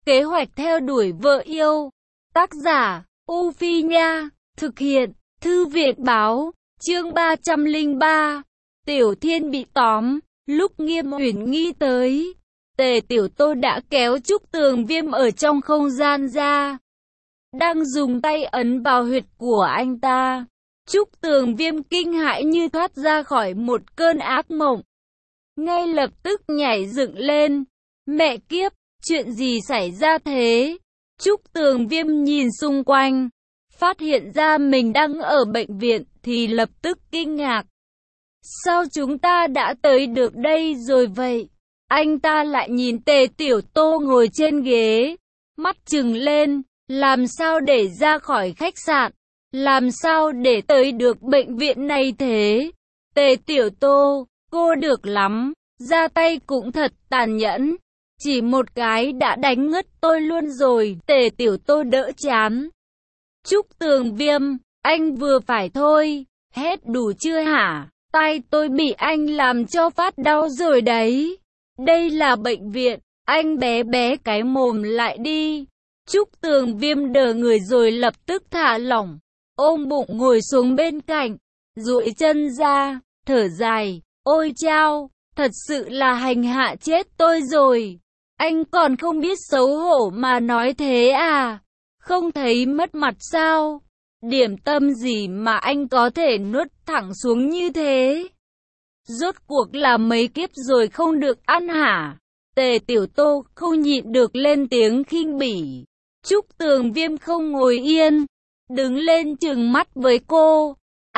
Kế hoạch theo đuổi vợ yêu. Tác giả, U Phi Nha. Thực hiện, Thư viện Báo. Chương 303. Tiểu Thiên bị tóm. Lúc Nghiêm Uyển Nghi tới, Tề Tiểu Tô đã kéo Trúc Tường Viêm ở trong không gian ra, đang dùng tay ấn vào huyệt của anh ta. Trúc Tường Viêm kinh hãi như thoát ra khỏi một cơn ác mộng, ngay lập tức nhảy dựng lên. Mẹ kiếp, chuyện gì xảy ra thế? Trúc Tường Viêm nhìn xung quanh, phát hiện ra mình đang ở bệnh viện thì lập tức kinh ngạc. Sao chúng ta đã tới được đây rồi vậy? Anh ta lại nhìn Tề Tiểu Tô ngồi trên ghế, mắt trừng lên, làm sao để ra khỏi khách sạn? Làm sao để tới được bệnh viện này thế? Tề Tiểu Tô, cô được lắm, ra tay cũng thật tàn nhẫn. Chỉ một cái đã đánh ngất tôi luôn rồi. Tề Tiểu Tô đỡ chán. Trúc Tường Viêm, anh vừa phải thôi, hết đủ chưa hả? Tai tôi bị anh làm cho phát đau rồi đấy. Đây là bệnh viện, anh bé bé cái mồm lại đi. Trúc Tường Viêm đờ người rồi lập tức thả lỏng, ôm bụng ngồi xuống bên cạnh, duỗi chân ra, thở dài. Ôi chao, thật sự là hành hạ chết tôi rồi. Anh còn không biết xấu hổ mà nói thế à? Không thấy mất mặt sao? Điểm tâm gì mà anh có thể nuốt thẳng xuống như thế? Rốt cuộc là mấy kiếp rồi không được ăn hả? Tề Tiểu Tô không nhịn được lên tiếng khinh bỉ. Trúc Tường Viêm không ngồi yên, đứng lên trừng mắt với cô.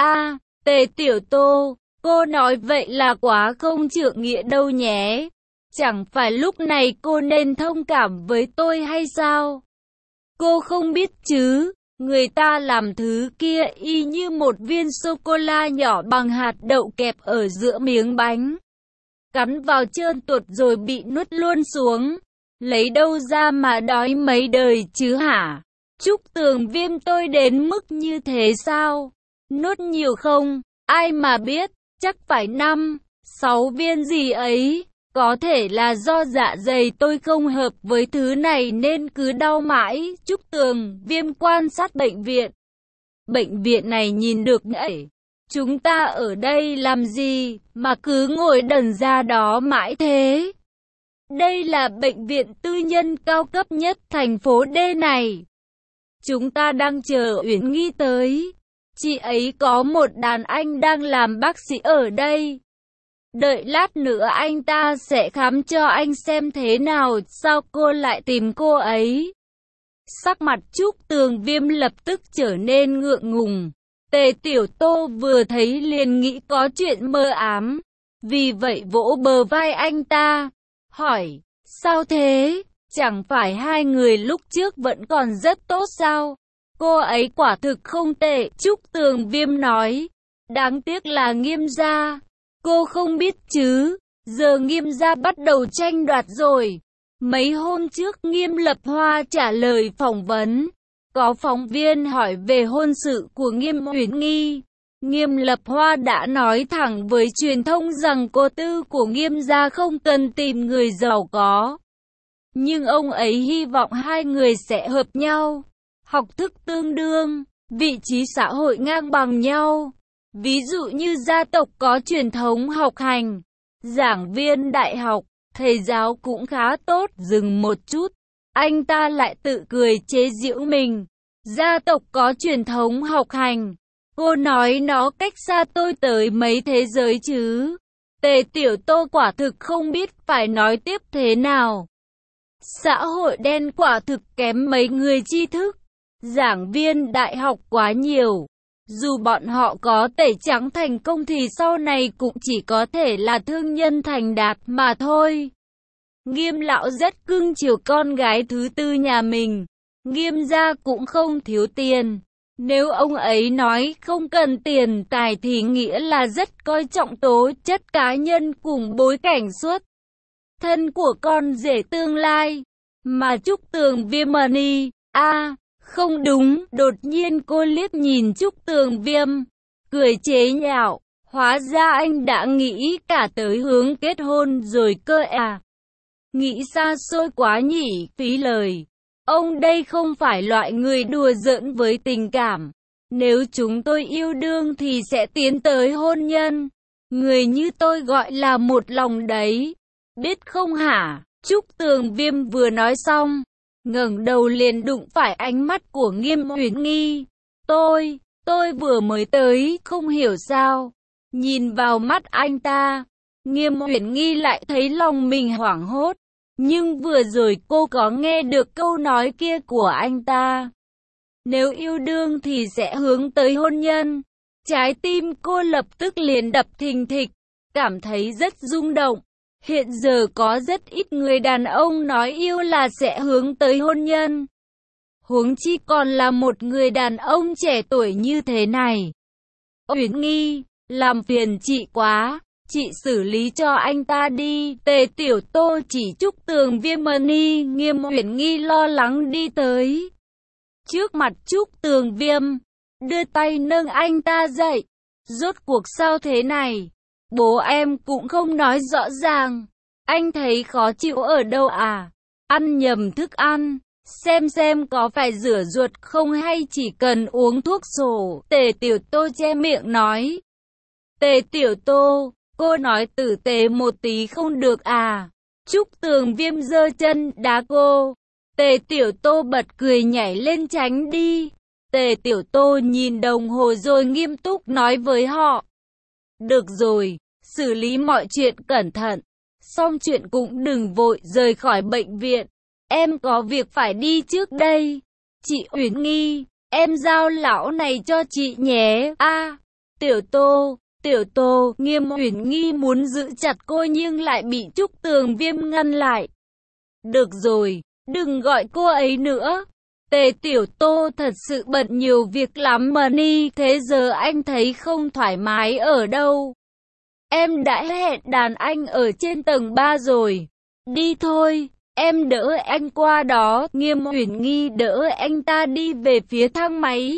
Tề Tiểu Tô, cô nói vậy là quá không trượng nghĩa đâu nhé. Chẳng phải lúc này cô nên thông cảm với tôi hay sao? Cô không biết chứ, người ta làm thứ kia y như một viên sô-cô-la nhỏ bằng hạt đậu kẹp ở giữa miếng bánh. Cắn vào trơn tuột rồi bị nuốt luôn xuống. Lấy đâu ra mà đói mấy đời chứ hả? Trúc Tường Viêm, tôi đến mức như thế sao? Nuốt nhiều không? Ai mà biết, chắc phải 5, 6 viên gì ấy. Có thể là do dạ dày tôi không hợp với thứ này nên cứ đau mãi. Trúc Tường Viêm quan sát bệnh viện. Bệnh viện này nhìn được nhỉ? Chúng ta ở đây làm gì mà cứ ngồi đần ra đó mãi thế? Đây là bệnh viện tư nhân cao cấp nhất thành phố D này. Chúng ta đang chờ Uyển Nghi tới. Chị ấy có một đàn anh đang làm bác sĩ ở đây. Đợi lát nữa anh ta sẽ khám cho anh xem thế nào. Sao cô lại tìm cô ấy? Sắc mặt Trúc Tường Viêm lập tức trở nên ngượng ngùng. Tề Tiểu Tô vừa thấy liền nghĩ có chuyện mơ ám, vì vậy vỗ bờ vai anh ta, hỏi, sao thế? Chẳng phải hai người lúc trước vẫn còn rất tốt sao? Cô ấy quả thực không tệ, Trúc Tường Viêm nói. Đáng tiếc là Nghiêm gia. Cô không biết chứ, giờ Nghiêm gia bắt đầu tranh đoạt rồi. Mấy hôm trước Nghiêm Lập Hoa trả lời phỏng vấn, có phóng viên hỏi về hôn sự của Nghiêm Uyển Nghi. Nghiêm Lập Hoa đã nói thẳng với truyền thông rằng cô tư của Nghiêm gia không cần tìm người giàu có. Nhưng ông ấy hy vọng hai người sẽ hợp nhau, học thức tương đương, vị trí xã hội ngang bằng nhau. Ví dụ như gia tộc có truyền thống học hành, giảng viên đại học, thầy giáo cũng khá tốt. Dừng một chút, anh ta lại tự cười chế giễu mình. Gia tộc có truyền thống học hành, cô nói nó cách xa tôi tới mấy thế giới chứ. Tề Tiểu Tô quả thực không biết phải nói tiếp thế nào. Xã hội đen quả thực kém mấy người tri thức. Giảng viên đại học quá nhiều. Dù bọn họ có tẩy trắng thành công thì sau này cũng chỉ có thể là thương nhân thành đạt mà thôi. Nghiêm lão rất cưng chiều con gái thứ tư nhà mình. Nghiêm gia cũng không thiếu tiền. Nếu ông ấy nói không cần tiền tài thì nghĩa là rất coi trọng tố chất cá nhân cùng bối cảnh xuất thân của con rể tương lai. Mà Trúc Tường Viêm không đúng, đột nhiên cô liếc nhìn Trúc Tường Viêm, cười chế nhạo, hóa ra anh đã nghĩ cả tới hướng kết hôn rồi cơ à. Nghĩ xa xôi quá nhỉ, phí lời. Ông đây không phải loại người đùa giỡn với tình cảm. Nếu chúng tôi yêu đương thì sẽ tiến tới hôn nhân. Người như tôi gọi là một lòng đấy. Biết không hả? Trúc Tường Viêm vừa nói xong, ngẩng đầu liền đụng phải ánh mắt của Nghiêm Uyển Nghi. Tôi vừa mới tới, không hiểu sao. Nhìn vào mắt anh ta, Nghiêm Uyển Nghi lại thấy lòng mình hoảng hốt. Nhưng vừa rồi cô có nghe được câu nói kia của anh ta. Nếu yêu đương thì sẽ hướng tới hôn nhân. Trái tim cô lập tức liền đập thình thịch, cảm thấy rất rung động. Hiện giờ có rất ít người đàn ông nói yêu là sẽ hướng tới hôn nhân. Huống chi còn là một người đàn ông trẻ tuổi như thế này. Uyển Nghi, làm phiền chị quá, chị xử lý cho anh ta đi. Tề Tiểu Tô chỉ Trúc Tường Viêm Mani. Nghiêm Uyển Nghi lo lắng đi tới trước mặt Trúc Tường Viêm, đưa tay nâng anh ta dậy. Rốt cuộc sao thế này? Bố em cũng không nói rõ ràng. Anh thấy khó chịu ở đâu à? Ăn nhầm thức ăn, xem có phải rửa ruột không hay chỉ cần uống thuốc sổ. Tề Tiểu Tô che miệng nói. Tề Tiểu Tô, cô nói tử tế một tí không được à? Trúc Tường Viêm giơ chân đá cô. Tề Tiểu Tô bật cười nhảy lên tránh đi. Tề Tiểu Tô nhìn đồng hồ rồi nghiêm túc nói với họ. Được rồi, xử lý mọi chuyện cẩn thận. Xong chuyện cũng đừng vội rời khỏi bệnh viện. Em có việc phải đi trước đây. Chị Uyển Nghi, em giao lão này cho chị nhé. Tiểu Tô, Nghiêm Uyển Nghi muốn giữ chặt cô nhưng lại bị Trúc Tường Viêm ngăn lại. Được rồi, đừng gọi cô ấy nữa. Tề Tiểu Tô thật sự bận nhiều việc lắm mà ni, thế giờ anh thấy không thoải mái ở đâu? Em đã hẹn đàn anh ở trên tầng 3 rồi. Đi thôi, em đỡ anh qua đó. Nghiêm Uyển Nghi đỡ anh ta đi về phía thang máy.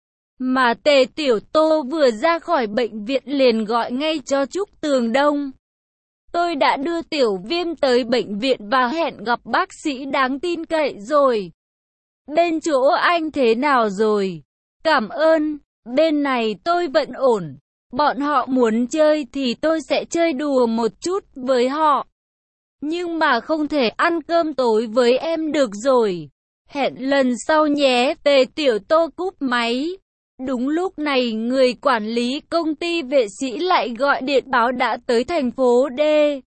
Mà Tề Tiểu Tô vừa ra khỏi bệnh viện liền gọi ngay cho Trúc Tường Đông. Tôi đã đưa Tiểu Viêm tới bệnh viện và hẹn gặp bác sĩ đáng tin cậy rồi. Bên chỗ anh thế nào rồi? Cảm ơn, bên này tôi vẫn ổn. Bọn họ muốn chơi thì tôi sẽ chơi đùa một chút với họ. Nhưng mà không thể ăn cơm tối với em được rồi. Hẹn lần sau nhé. Tề Tiểu Tô cúp máy. Đúng lúc này người quản lý công ty vệ sĩ lại gọi điện báo đã tới thành phố D.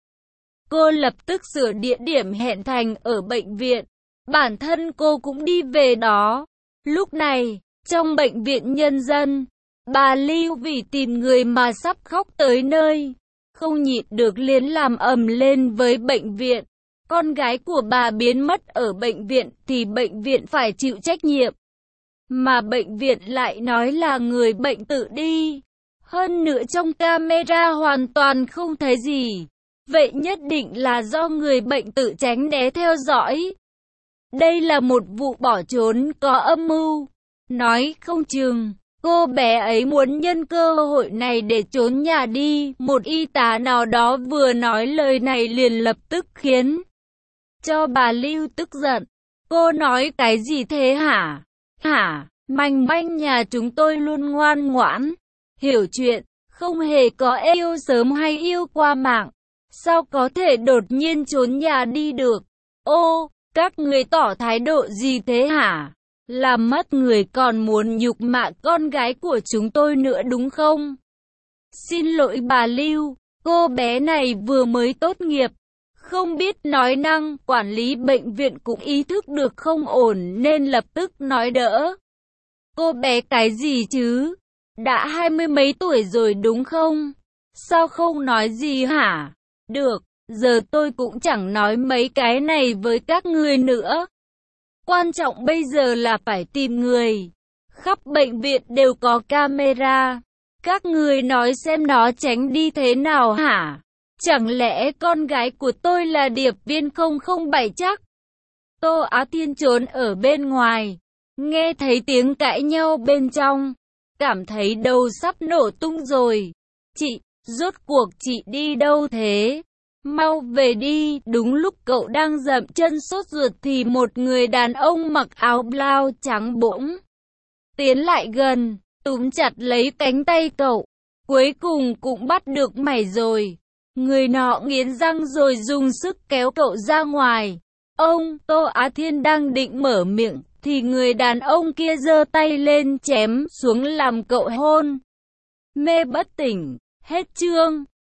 Cô lập tức sửa địa điểm hẹn thành ở bệnh viện. Bản thân cô cũng đi về đó. Lúc này, trong bệnh viện nhân dân, bà Lưu vì tìm người mà sắp khóc tới nơi. Không nhịn được liền làm ầm lên với bệnh viện. Con gái của bà biến mất ở bệnh viện thì bệnh viện phải chịu trách nhiệm. Mà bệnh viện lại nói là người bệnh tự đi. Hơn nữa trong camera hoàn toàn không thấy gì. Vậy nhất định là do người bệnh tự tránh né theo dõi. Đây là một vụ bỏ trốn có âm mưu. Nói không chừng, cô bé ấy muốn nhân cơ hội này để trốn nhà đi. Một y tá nào đó vừa nói lời này liền lập tức khiến cho bà Lưu tức giận. Cô nói cái gì thế hả? Manh manh nhà chúng tôi luôn ngoan ngoãn, hiểu chuyện, không hề có yêu sớm hay yêu qua mạng. Sao có thể đột nhiên trốn nhà đi được? Ô, các người tỏ thái độ gì thế hả? Làm mất người còn muốn nhục mạ con gái của chúng tôi nữa đúng không? Xin lỗi bà Lưu, cô bé này vừa mới tốt nghiệp, không biết nói năng. Quản lý bệnh viện cũng ý thức được không ổn nên lập tức nói đỡ. Cô bé cái gì chứ? Đã 20 mấy tuổi rồi đúng không? Sao không nói gì hả? Được, giờ tôi cũng chẳng nói mấy cái này với các người nữa. Quan trọng bây giờ là phải tìm người. Khắp bệnh viện đều có camera. Các người nói xem nó tránh đi thế nào hả? Chẳng lẽ con gái của tôi là điệp viên 007 chắc? Tô Á Thiên trốn ở bên ngoài, nghe thấy tiếng cãi nhau bên trong, cảm thấy đầu sắp nổ tung rồi. Chị, rốt cuộc chị đi đâu thế? mau về đi. Đúng lúc cậu đang dậm chân sốt ruột thì một người đàn ông mặc áo blau trắng bỗng tiến lại gần, túm chặt lấy cánh tay cậu. Cuối cùng cũng bắt được mày rồi. Người nọ nghiến răng rồi dùng sức kéo cậu ra ngoài. Ông Tô Á Thiên đang định mở miệng thì người đàn ông kia giơ tay lên chém xuống làm cậu hôn mê bất tỉnh. Hết chương.